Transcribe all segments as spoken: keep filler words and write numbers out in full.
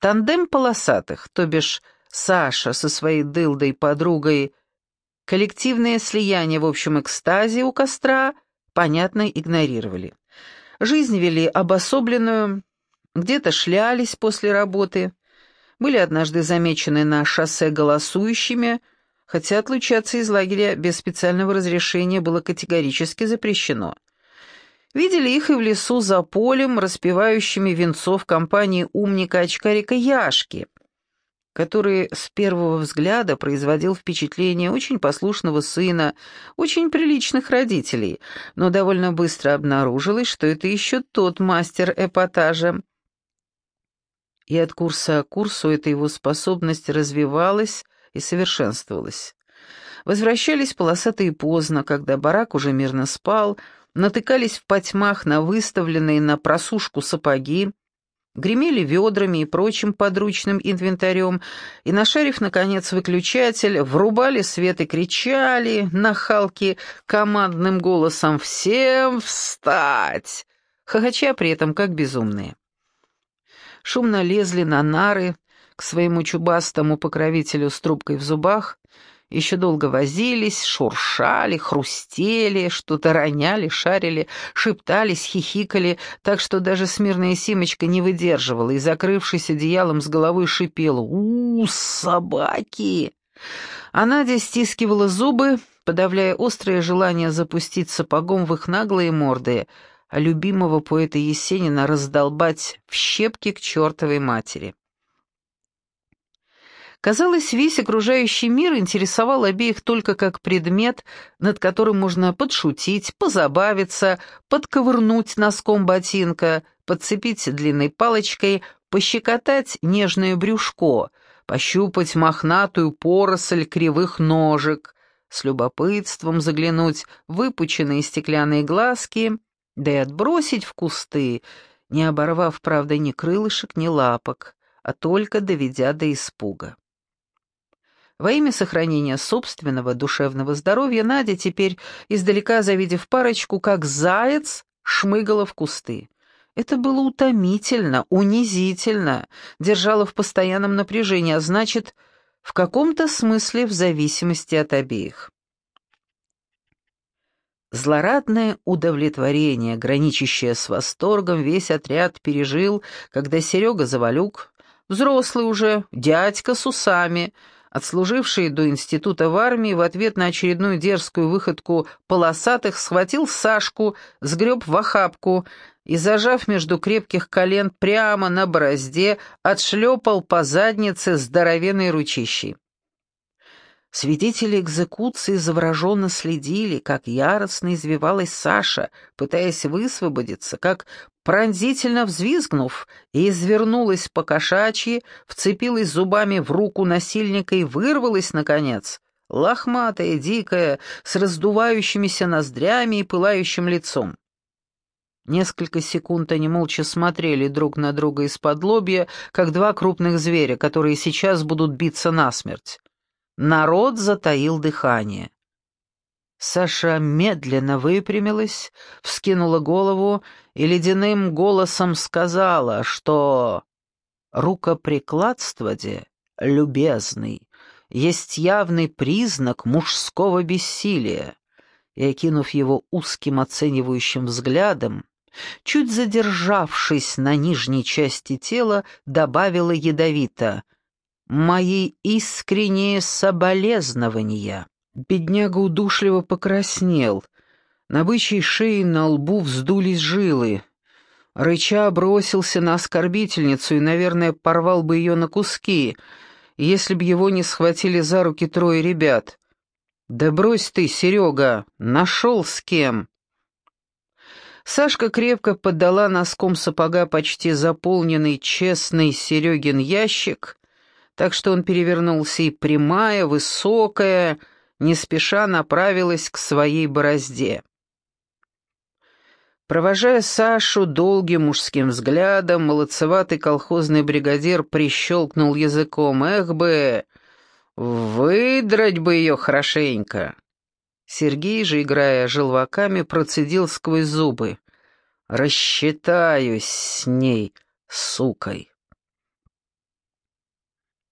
Тандем полосатых, то бишь Саша со своей дылдой-подругой, коллективное слияние в общем экстазе у костра, понятно, игнорировали. Жизнь вели обособленную, где-то шлялись после работы, были однажды замечены на шоссе голосующими, хотя отлучаться из лагеря без специального разрешения было категорически запрещено. Видели их и в лесу за полем, распевающими венцов компании умника-очкарика Яшки, который с первого взгляда производил впечатление очень послушного сына, очень приличных родителей, но довольно быстро обнаружилось, что это еще тот мастер эпатажа. И от курса к курсу эта его способность развивалась и совершенствовалась. Возвращались полосатые поздно, когда барак уже мирно спал, натыкались в потьмах на выставленные на просушку сапоги, гремели ведрами и прочим подручным инвентарем, и, нашарив, наконец, выключатель, врубали свет и кричали, нахалки, командным голосом «Всем встать!», хохоча при этом как безумные. Шумно лезли на нары к своему чубастому покровителю с трубкой в зубах, еще долго возились, шуршали, хрустели, что-то роняли, шарили, шептались, хихикали, так что даже смирная Симочка не выдерживала и, закрывшись одеялом с головой, шипела: «У, собаки!». А Надя стискивала зубы, подавляя острое желание запустить сапогом в их наглые морды, а любимого поэта Есенина раздолбать в щепки к чертовой матери. Казалось, весь окружающий мир интересовал обеих только как предмет, над которым можно подшутить, позабавиться, подковырнуть носком ботинка, подцепить длинной палочкой, пощекотать нежное брюшко, пощупать мохнатую поросль кривых ножек, с любопытством заглянуть в выпученные стеклянные глазки, да и отбросить в кусты, не оборвав, правда, ни крылышек, ни лапок, а только доведя до испуга. Во имя сохранения собственного душевного здоровья Надя теперь, издалека завидев парочку, как заяц, шмыгала в кусты. Это было утомительно, унизительно, держало в постоянном напряжении, а значит, в каком-то смысле в зависимости от обеих. Злорадное удовлетворение, граничащее с восторгом, весь отряд пережил, когда Серега Завалюк, взрослый уже, дядька с усами, отслуживший до института в армии, в ответ на очередную дерзкую выходку полосатых, схватил Сашку, сгреб в охапку и, зажав между крепких колен прямо на борозде, отшлепал по заднице здоровенной ручищей. Свидетели экзекуции завороженно следили, как яростно извивалась Саша, пытаясь высвободиться, как, пронзительно взвизгнув, и извернулась по-кошачьи, вцепилась зубами в руку насильника и вырвалась, наконец, лохматая, дикая, с раздувающимися ноздрями и пылающим лицом. Несколько секунд они молча смотрели друг на друга из-под лобья, как два крупных зверя, которые сейчас будут биться насмерть. Народ затаил дыхание. Саша медленно выпрямилась, вскинула голову и ледяным голосом сказала, что рукоприкладствование, любезный, есть явный признак мужского бессилия, и, окинув его узким оценивающим взглядом, чуть задержавшись на нижней части тела, добавила ядовито: «Мои искренние соболезнования». Бедняга удушливо покраснел. На бычьей шее на лбу вздулись жилы. Рыча бросился на оскорбительницу и, наверное, порвал бы ее на куски, если б его не схватили за руки трое ребят. «Да брось ты, Серега, нашел с кем!» Сашка крепко поддала носком сапога почти заполненный честный Серегин ящик, так что он перевернулся, и прямая, высокая, не спеша направилась к своей борозде. Провожая Сашу долгим мужским взглядом, молодцеватый колхозный бригадир прищелкнул языком: «Эх бы, выдрать бы ее хорошенько!» Сергей же, играя желваками, процедил сквозь зубы: «Рассчитаюсь с ней, сукой!»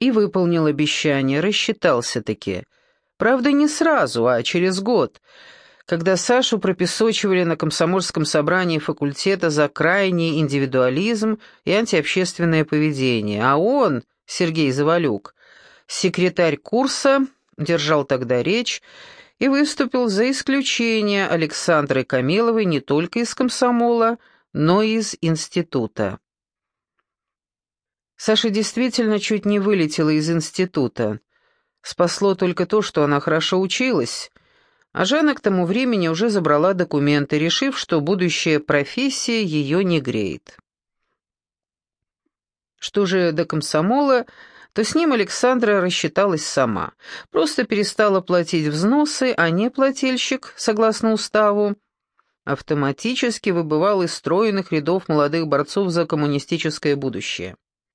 И выполнил обещание, рассчитался-таки. Правда, не сразу, а через год, когда Сашу пропесочивали на комсомольском собрании факультета за крайний индивидуализм и антиобщественное поведение, а он, Сергей Завалюк, секретарь курса, держал тогда речь и выступил за исключение Александры Камиловой не только из комсомола, но и из института. Саша действительно чуть не вылетела из института. Спасло только то, что она хорошо училась, а Жанна к тому времени уже забрала документы, решив, что будущая профессия ее не греет. Что же до комсомола, то с ним Александра рассчиталась сама. Просто перестала платить взносы, а неплательщик, согласно уставу, автоматически выбывал из стройных рядов молодых борцов за коммунистическое будущее.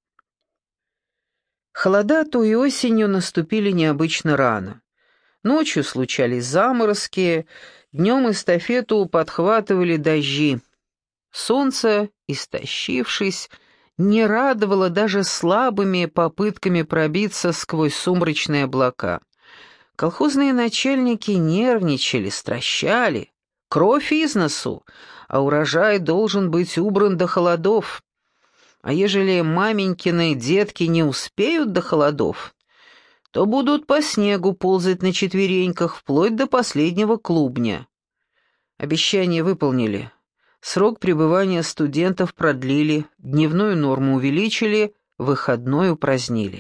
Холода той осенью наступили необычно рано. Ночью случались заморозки, днем эстафету подхватывали дожди. Солнце, истощившись, не радовало даже слабыми попытками пробиться сквозь сумрачные облака. Колхозные начальники нервничали, стращали, кровь из носу, а урожай должен быть убран до холодов. А ежели маменькины детки не успеют до холодов, то будут по снегу ползать на четвереньках вплоть до последнего клубня. Обещание выполнили. Срок пребывания студентов продлили, дневную норму увеличили, выходной упразднили.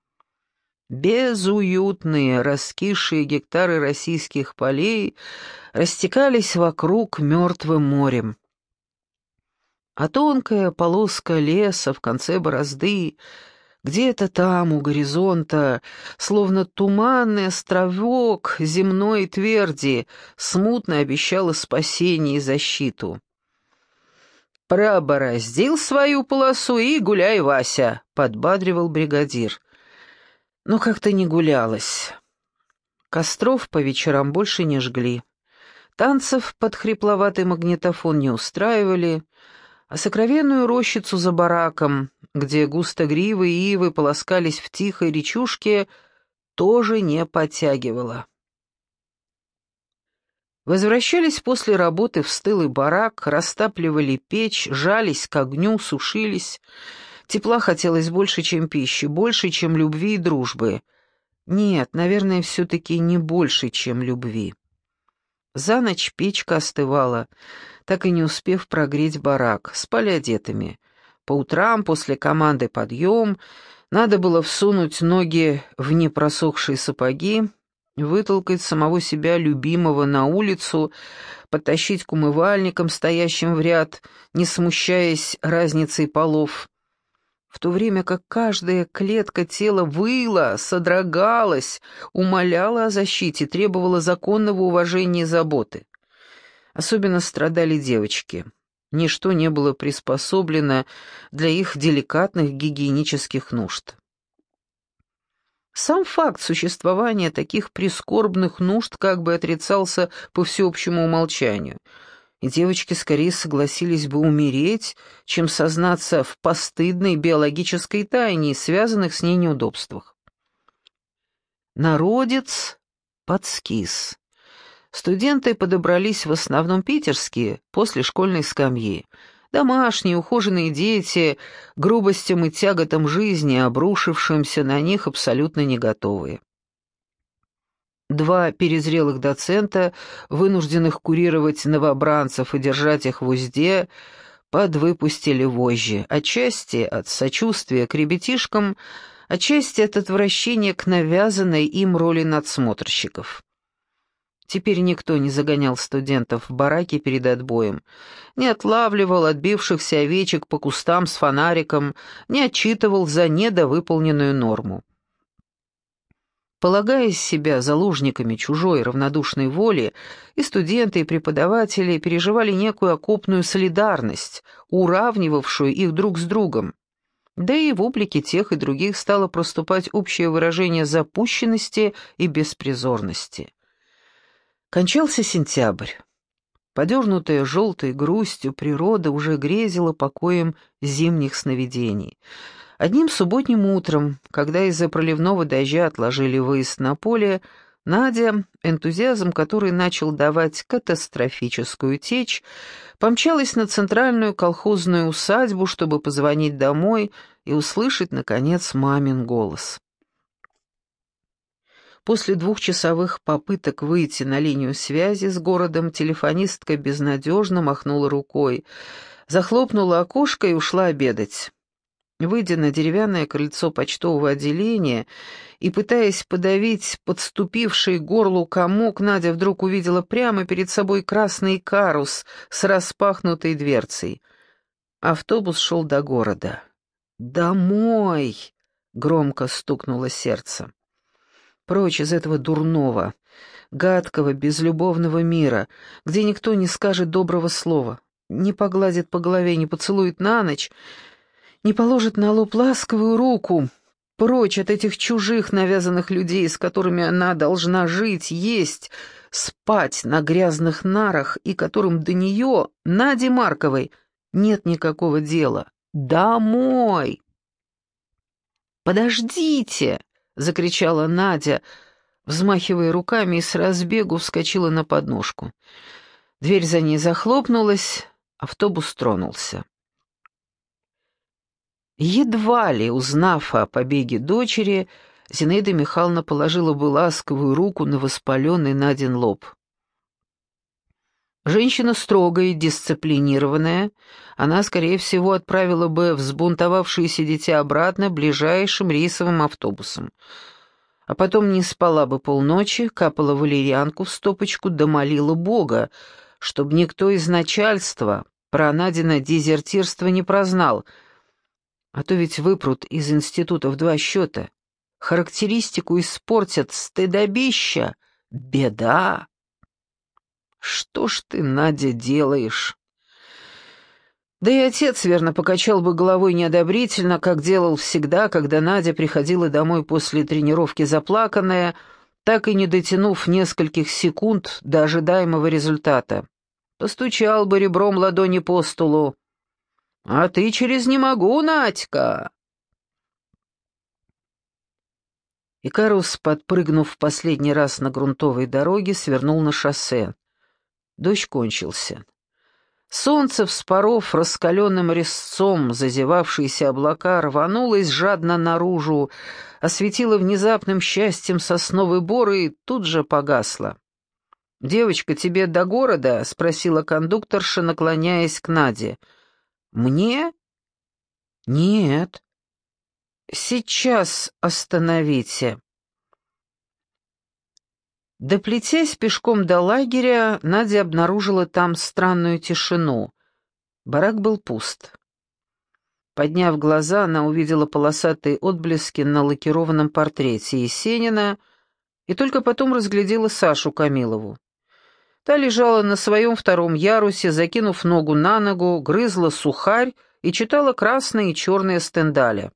Безуютные, раскисшие гектары российских полей растекались вокруг мертвым морем. А тонкая полоска леса в конце борозды, где-то там, у горизонта, словно туманный островок земной тверди, смутно обещала спасение и защиту. «Пробороздил свою полосу и гуляй, Вася», — подбадривал бригадир. Но как-то не гулялось. Костров по вечерам больше не жгли. Танцев под хрипловатый магнитофон не устраивали, а сокровенную рощицу за бараком, где густогривы и ивы полоскались в тихой речушке, тоже не подтягивало. Возвращались после работы в стылый барак, растапливали печь, жались к огню, сушились. Тепла хотелось больше, чем пищи, больше, чем любви и дружбы. Нет, наверное, все-таки не больше, чем любви. За ночь печка остывала, так и не успев прогреть барак, спали одетыми. По утрам, после команды «подъем», надо было всунуть ноги в непросохшие сапоги, вытолкать самого себя любимого на улицу, подтащить к умывальникам, стоящим в ряд, не смущаясь разницей полов, в то время как каждая клетка тела выла, содрогалась, умоляла о защите, требовала законного уважения и заботы. Особенно страдали девочки. Ничто не было приспособлено для их деликатных гигиенических нужд. Сам факт существования таких прискорбных нужд как бы отрицался по всеобщему умолчанию, и девочки скорее согласились бы умереть, чем сознаться в постыдной биологической тайне и связанных с ней неудобствах. Народец подскис. Студенты подобрались в основном питерские, после школьной скамьи. Домашние, ухоженные дети, грубостям и тяготам жизни, обрушившимся на них, абсолютно не готовые. Два перезрелых доцента, вынужденных курировать новобранцев и держать их в узде, подвыпустили вожжи, отчасти от сочувствия к ребятишкам, отчасти от отвращения к навязанной им роли надсмотрщиков. Теперь никто не загонял студентов в бараки перед отбоем, не отлавливал отбившихся овечек по кустам с фонариком, не отчитывал за недовыполненную норму. Полагая себя заложниками чужой равнодушной воли, и студенты, и преподаватели переживали некую окопную солидарность, уравнивавшую их друг с другом. Да и в облике тех и других стало проступать общее выражение запущенности и беспризорности. Кончался сентябрь. Подернутая желтой грустью, природа уже грезила покоем зимних сновидений. Одним субботним утром, когда из-за проливного дождя отложили выезд на поле, Надя, энтузиазм который начал давать катастрофическую течь, помчалась на центральную колхозную усадьбу, чтобы позвонить домой и услышать, наконец, мамин голос. После двухчасовых попыток выйти на линию связи с городом телефонистка безнадежно махнула рукой, захлопнула окошко и ушла обедать. Выйдя на деревянное крыльцо почтового отделения и пытаясь подавить подступивший к горлу комок, Надя вдруг увидела прямо перед собой красный карус с распахнутой дверцей. Автобус шел до города. «Домой!» — громко стукнуло сердце. Прочь из этого дурного, гадкого, безлюбовного мира, где никто не скажет доброго слова, не погладит по голове, не поцелует на ночь, не положит на лоб ласковую руку, прочь от этих чужих навязанных людей, с которыми она должна жить, есть, спать на грязных нарах, и которым до нее, Нади Марковой, нет никакого дела. Домой! «Подождите!» — закричала Надя, взмахивая руками, и с разбегу вскочила на подножку. Дверь за ней захлопнулась, автобус тронулся. Едва ли, узнав о побеге дочери, Зинаида Михайловна положила бы ласковую руку на воспаленный Надин лоб. Женщина строгая и дисциплинированная, она, скорее всего, отправила бы взбунтовавшееся дитя обратно ближайшим рейсовым автобусом. А потом не спала бы полночи, капала валерьянку в стопочку, да молила Бога, чтобы никто из начальства про Надино дезертирство не прознал, а то ведь выпрут из института в два счета, характеристику испортят, стыдобища, беда. Что ж ты, Надя, делаешь? Да и отец, верно, покачал бы головой неодобрительно, как делал всегда, когда Надя приходила домой после тренировки заплаканная, так и не дотянув нескольких секунд до ожидаемого результата. Постучал бы ребром ладони по столу. «А ты через «не могу», Надька!» Икарус, подпрыгнув в последний раз на грунтовой дороге, свернул на шоссе. Дождь кончился. Солнце, вспоров раскаленным резцом зазевавшиеся облака, рванулось жадно наружу, осветило внезапным счастьем сосновый бор и тут же погасло. «Девочка, тебе до города?» — спросила кондукторша, наклоняясь к Наде. «Мне?» «Нет». «Сейчас остановите». Доплетясь пешком до лагеря, Надя обнаружила там странную тишину. Барак был пуст. Подняв глаза, она увидела полосатые отблески на лакированном портрете Есенина и только потом разглядела Сашу Камилову. Та лежала на своем втором ярусе, закинув ногу на ногу, грызла сухарь и читала красные и черные стендаля.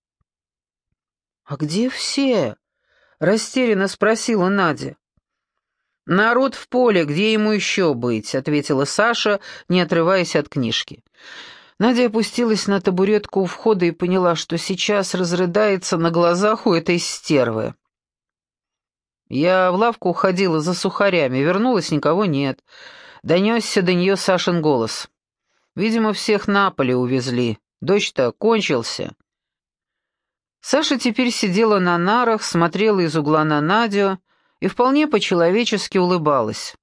«А где все?» — растерянно спросила Надя. «Народ в поле, где ему еще быть?» — ответила Саша, не отрываясь от книжки. Надя опустилась на табуретку у входа и поняла, что сейчас разрыдается на глазах у этой стервы. «Я в лавку уходила за сухарями, вернулась, никого нет». Донесся до нее Сашин голос. «Видимо, всех на поле увезли. Дождь-то кончился». Саша теперь сидела на нарах, смотрела из угла на Надю и вполне по-человечески улыбалась.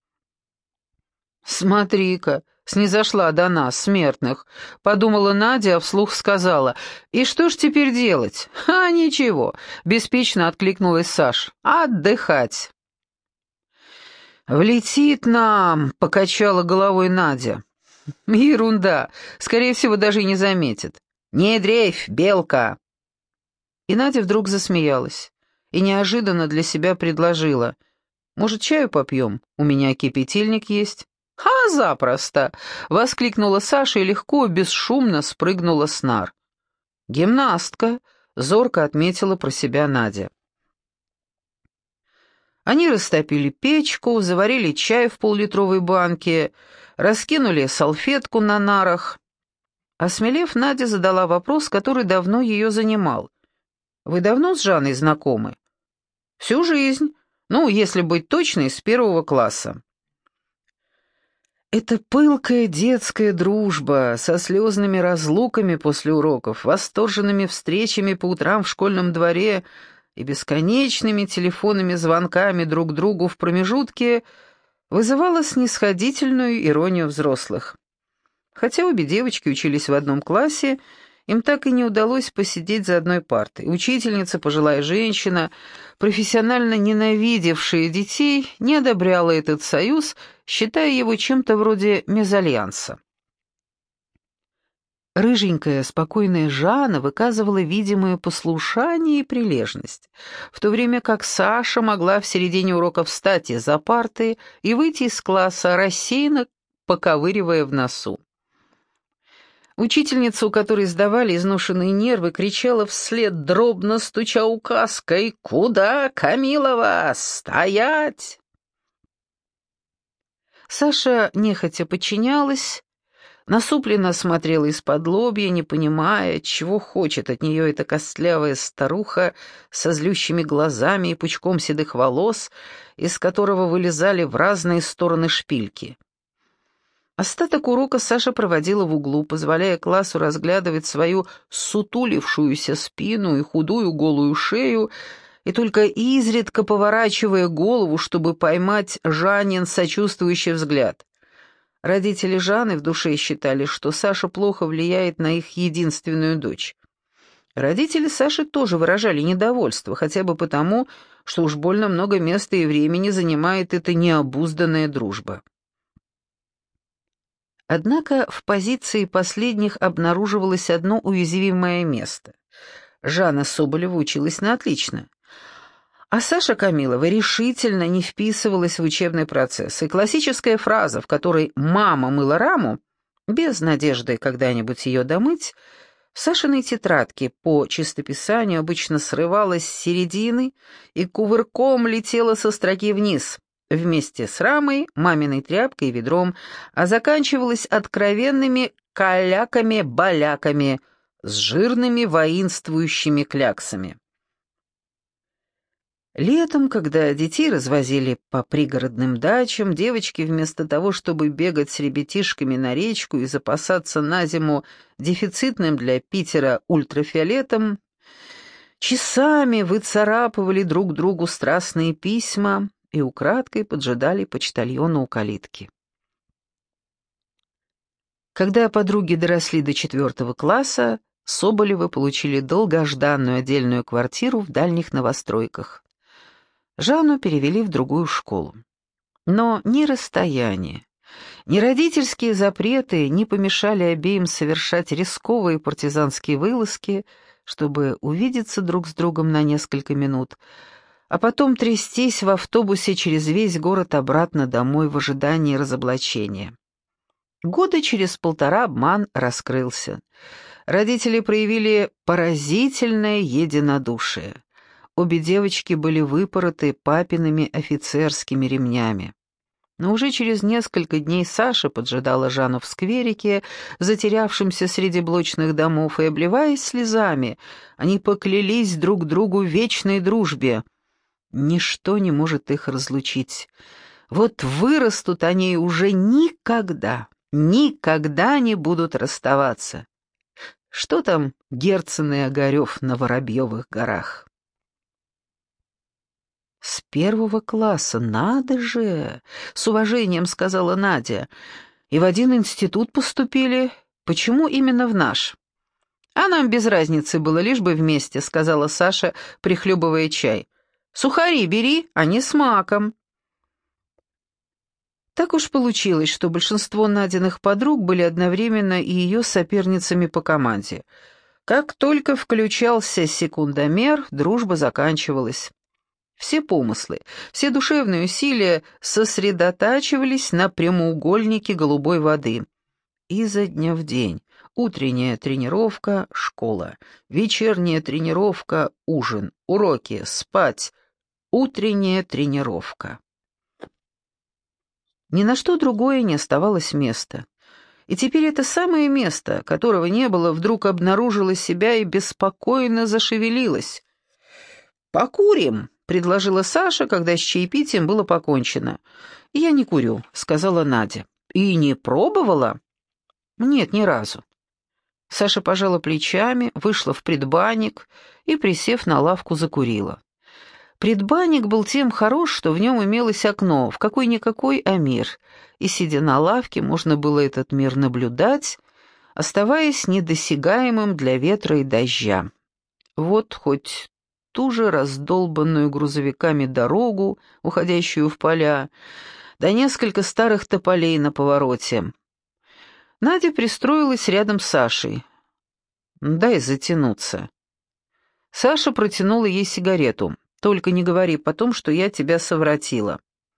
«Смотри-ка, снизошла до нас, смертных», — подумала Надя, а вслух сказала. «И что ж теперь делать?» «А, ничего», — беспечно откликнулась Саша. «Отдыхать». «Влетит нам», — покачала головой Надя. «Ерунда, скорее всего, даже и не заметит». «Не дрейфь, белка!» И Надя вдруг засмеялась и неожиданно для себя предложила. «Может, чаю попьем? У меня кипятильник есть». «Ха, запросто!» — воскликнула Саша и легко, бесшумно спрыгнула с нар. «Гимнастка», — зорко отметила про себя Надя. Они растопили печку, заварили чай в поллитровой банке, раскинули салфетку на нарах. Осмелев, Надя задала вопрос, который давно ее занимал. «Вы давно с Жанной знакомы?» «Всю жизнь. Ну, если быть точной, с первого класса». Это пылкая детская дружба со слезными разлуками после уроков, восторженными встречами по утрам в школьном дворе и бесконечными телефонными звонками друг другу в промежутке вызывала снисходительную иронию взрослых. Хотя обе девочки учились в одном классе, им так и не удалось посидеть за одной партой. Учительница, пожилая женщина, профессионально ненавидевшая детей, не одобряла этот союз, считая его чем-то вроде мезальянса. Рыженькая, спокойная Жанна выказывала видимое послушание и прилежность, в то время как Саша могла в середине урока встать из-за парты и выйти из класса, рассеянно поковыривая в носу. Учительница, у которой сдавали изношенные нервы, кричала вслед, дробно стуча указкой: «Куда, Камилова? Стоять!» Саша нехотя подчинялась, насупленно смотрела из-под лобья, не понимая, чего хочет от нее эта костлявая старуха со злющими глазами и пучком седых волос, из которого вылезали в разные стороны шпильки. Остаток урока Саша проводила в углу, позволяя классу разглядывать свою сутулившуюся спину и худую голую шею, и только изредка поворачивая голову, чтобы поймать Жанин сочувствующий взгляд. Родители Жанны в душе считали, что Саша плохо влияет на их единственную дочь. Родители Саши тоже выражали недовольство, хотя бы потому, что уж больно много места и времени занимает эта необузданная дружба. Однако в позиции последних обнаруживалось одно уязвимое место. Жанна Соболева училась на отлично, а Саша Камилова решительно не вписывалась в учебный процесс, и классическая фраза, в которой «мама мыла раму», без надежды когда-нибудь ее домыть, в Сашиной тетрадке по чистописанию обычно срывалась с середины и кувырком летела со строки вниз, вместе с рамой, маминой тряпкой и ведром, а заканчивалась откровенными каляками-баляками с жирными воинствующими кляксами. Летом, когда детей развозили по пригородным дачам, девочки вместо того, чтобы бегать с ребятишками на речку и запасаться на зиму дефицитным для Питера ультрафиолетом, часами выцарапывали друг другу страстные письма и украдкой поджидали почтальона у калитки. Когда подруги доросли до четвертого класса, Соболевы получили долгожданную отдельную квартиру в дальних новостройках. Жанну перевели в другую школу. Но ни расстояние, ни родительские запреты не помешали обеим совершать рисковые партизанские вылазки, чтобы увидеться друг с другом на несколько минут, а потом трястись в автобусе через весь город обратно домой в ожидании разоблачения. Года через полтора обман раскрылся. Родители проявили поразительное единодушие. Обе девочки были выпороты папиными офицерскими ремнями. Но уже через несколько дней Саша поджидала Жанну в скверике, затерявшемся среди блочных домов, и, обливаясь слезами, они поклялись друг другу в вечной дружбе. Ничто не может их разлучить. Вот вырастут они и уже никогда, никогда не будут расставаться. Что там Герцен и Огарев на Воробьевых горах? «С первого класса, надо же!» — с уважением сказала Надя. «И в один институт поступили. Почему именно в наш?» «А нам без разницы было, лишь бы вместе», — сказала Саша, прихлебывая чай. «Сухари бери, они с маком». Так уж получилось, что большинство Надиных подруг были одновременно и ее соперницами по команде. Как только включался секундомер, дружба заканчивалась. Все помыслы, все душевные усилия сосредотачивались на прямоугольнике голубой воды. Изо дня в день. Утренняя тренировка — школа, вечерняя тренировка — ужин, уроки, спать, утренняя тренировка. Ни на что другое не оставалось места. И теперь это самое место, которого не было, вдруг обнаружило себя и беспокойно зашевелилось. «Покурим», — предложила Саша, когда с чаепитием было покончено. «Я не курю», — сказала Надя. «И не пробовала?» «Нет, ни разу». Саша пожала плечами, вышла в предбанник и, присев на лавку, закурила. Предбанник был тем хорош, что в нем имелось окно, в какой-никакой, а мир, и, сидя на лавке, можно было этот мир наблюдать, оставаясь недосягаемым для ветра и дождя. Вот хоть ту же раздолбанную грузовиками дорогу, уходящую в поля, да несколько старых тополей на повороте. Надя пристроилась рядом с Сашей. «Дай затянуться». Саша протянула ей сигарету. «Только не говори потом, что я тебя совратила».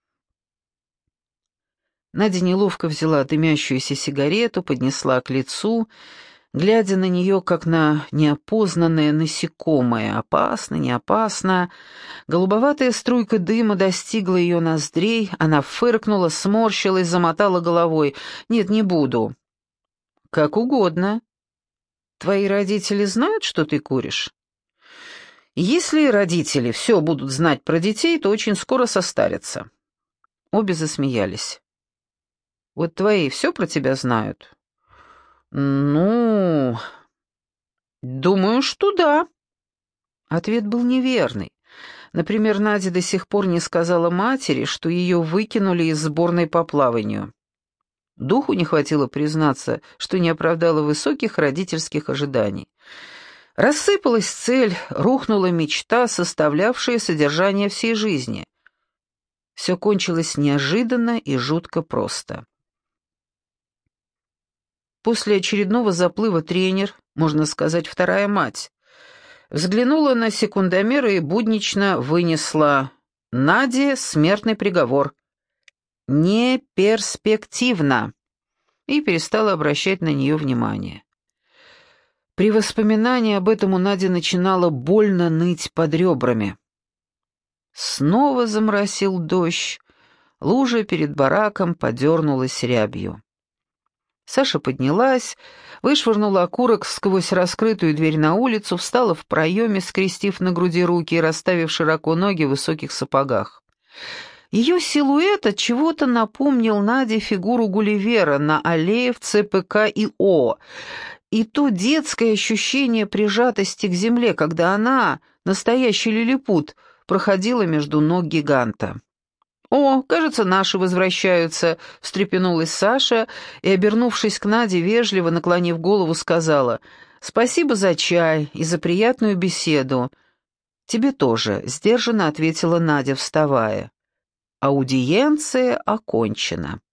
Надя неловко взяла дымящуюся сигарету, поднесла к лицу, глядя на нее, как на неопознанное насекомое. Опасно, не опасно. Голубоватая струйка дыма достигла ее ноздрей, она фыркнула, сморщилась, замотала головой. «Нет, не буду». «Как угодно. Твои родители знают, что ты куришь?» «Если родители все будут знать про детей, то очень скоро состарятся». Обе засмеялись. «Вот твои все про тебя знают?» «Ну, думаю, что да». Ответ был неверный. Например, Надя до сих пор не сказала матери, что ее выкинули из сборной по плаванию. Духу не хватило признаться, что не оправдала высоких родительских ожиданий. Рассыпалась цель, рухнула мечта, составлявшая содержание всей жизни. Все кончилось неожиданно и жутко просто. После очередного заплыва тренер, можно сказать, вторая мать, взглянула на секундомер и буднично вынесла: «Наде смертный приговор. Не перспективно», и перестала обращать на нее внимание. При воспоминании об этом у Нади начинало больно ныть под ребрами. Снова заморосил дождь, лужа перед бараком подернулась рябью. Саша поднялась, вышвырнула окурок сквозь раскрытую дверь на улицу, встала в проеме, скрестив на груди руки и расставив широко ноги в высоких сапогах. Ее силуэт от чего-то напомнил Наде фигуру Гулливера на аллее в ЦПК и О, и то детское ощущение прижатости к земле, когда она, настоящий лилипут, проходила между ног гиганта. «О, кажется, наши возвращаются», — встрепенулась Саша и, обернувшись к Наде, вежливо наклонив голову, сказала: «Спасибо за чай и за приятную беседу». «Тебе тоже», — сдержанно ответила Надя, вставая. «Аудиенция окончена».